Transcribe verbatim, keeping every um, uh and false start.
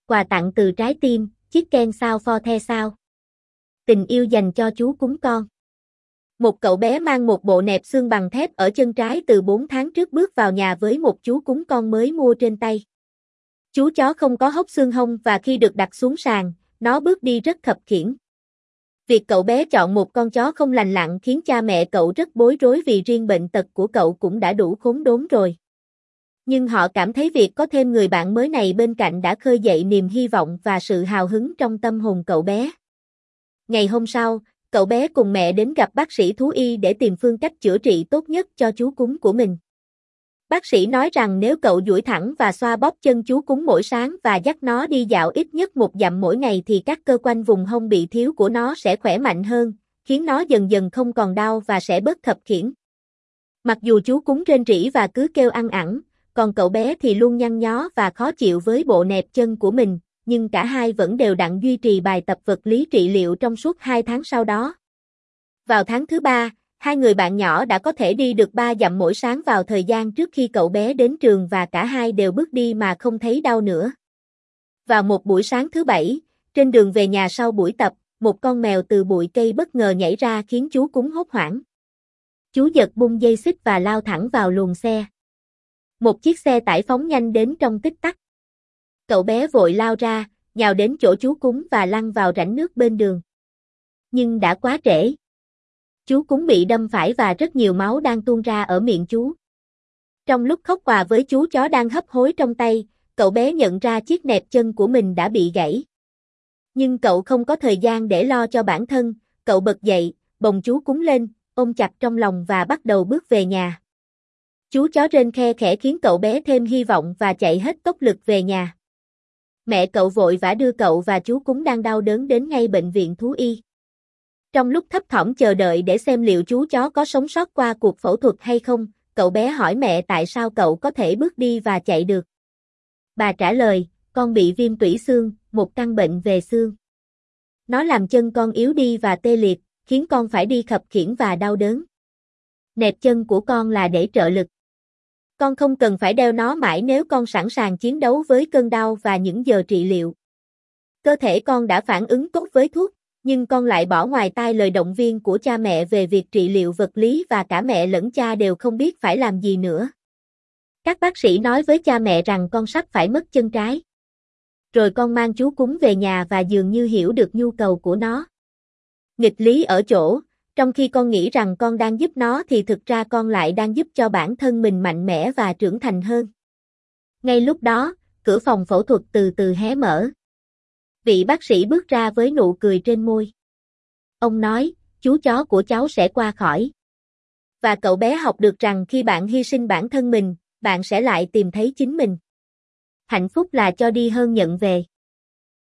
Quà tặng từ trái tim, chiếc ken sao for the sao. Tình yêu dành cho chú cún con. Một cậu bé mang một bộ nẹp xương bằng thép ở chân trái từ bốn tháng trước bước vào nhà với một chú cún con mới mua trên tay. Chú chó không có hốc xương hông và khi được đặt xuống sàn, nó bước đi rất khập khiễng. Việc cậu bé chọn một con chó không lành lặn khiến cha mẹ cậu rất bối rối vì riêng bệnh tật của cậu cũng đã đủ khốn đốn rồi. Nhưng họ cảm thấy việc có thêm người bạn mới này bên cạnh đã khơi dậy niềm hy vọng và sự hào hứng trong tâm hồn cậu bé. Ngày hôm sau, cậu bé cùng mẹ đến gặp bác sĩ thú y để tìm phương cách chữa trị tốt nhất cho chú cún của mình. Bác sĩ nói rằng nếu cậu duỗi thẳng và xoa bóp chân chú cún mỗi sáng và dắt nó đi dạo ít nhất một dặm mỗi ngày thì các cơ quan vùng hông bị thiếu của nó sẽ khỏe mạnh hơn, khiến nó dần dần không còn đau và sẽ bớt khập khiễng. Mặc dù chú cún rên rỉ và cứ kêu ăn ẵn, còn cậu bé thì luôn nhăn nhó và khó chịu với bộ nẹp chân của mình, nhưng cả hai vẫn đều đặn duy trì bài tập vật lý trị liệu trong suốt hai tháng sau đó. Vào tháng thứ ba, hai người bạn nhỏ đã có thể đi được ba dặm mỗi sáng vào thời gian trước khi cậu bé đến trường và cả hai đều bước đi mà không thấy đau nữa. Vào một buổi sáng thứ bảy, trên đường về nhà sau buổi tập, một con mèo từ bụi cây bất ngờ nhảy ra khiến chú cún hốt hoảng. Chú giật bung dây xích và lao thẳng vào luồng xe. Một chiếc xe tải phóng nhanh đến trong tích tắc. Cậu bé vội lao ra, nhào đến chỗ chú cún và lăn vào rãnh nước bên đường. Nhưng đã quá trễ. Chú cún bị đâm phải và rất nhiều máu đang tuôn ra ở miệng chú. Trong lúc khóc òa với chú chó đang hấp hối trong tay, cậu bé nhận ra chiếc nẹp chân của mình đã bị gãy. Nhưng cậu không có thời gian để lo cho bản thân, cậu bật dậy, bồng chú cún lên, ôm chặt trong lòng và bắt đầu bước về nhà. Chú chó rên khe khẽ khiến cậu bé thêm hy vọng và chạy hết tốc lực về nhà. Mẹ cậu vội vã đưa cậu và chú cún đang đau đớn đến ngay bệnh viện thú y. Trong lúc thấp thỏm chờ đợi để xem liệu chú chó có sống sót qua cuộc phẫu thuật hay không, cậu bé hỏi mẹ tại sao cậu có thể bước đi và chạy được. Bà trả lời, con bị viêm tủy xương, một căn bệnh về xương. Nó làm chân con yếu đi và tê liệt, khiến con phải đi khập khiễng và đau đớn. Nẹp chân của con là để trợ lực. Con không cần phải đeo nó mãi nếu con sẵn sàng chiến đấu với cơn đau và những giờ trị liệu. Cơ thể con đã phản ứng tốt với thuốc, nhưng con lại bỏ ngoài tai lời động viên của cha mẹ về việc trị liệu vật lý và cả mẹ lẫn cha đều không biết phải làm gì nữa. Các bác sĩ nói với cha mẹ rằng con sắp phải mất chân trái. Rồi con mang chú cún về nhà và dường như hiểu được nhu cầu của nó. Nghịch lý ở chỗ, trong khi con nghĩ rằng con đang giúp nó thì thực ra con lại đang giúp cho bản thân mình mạnh mẽ và trưởng thành hơn. Ngay lúc đó, cửa phòng phẫu thuật từ từ hé mở. Vị bác sĩ bước ra với nụ cười trên môi. Ông nói, chú chó của cháu sẽ qua khỏi. Và cậu bé học được rằng khi bạn hy sinh bản thân mình, bạn sẽ lại tìm thấy chính mình. Hạnh phúc là cho đi hơn nhận về.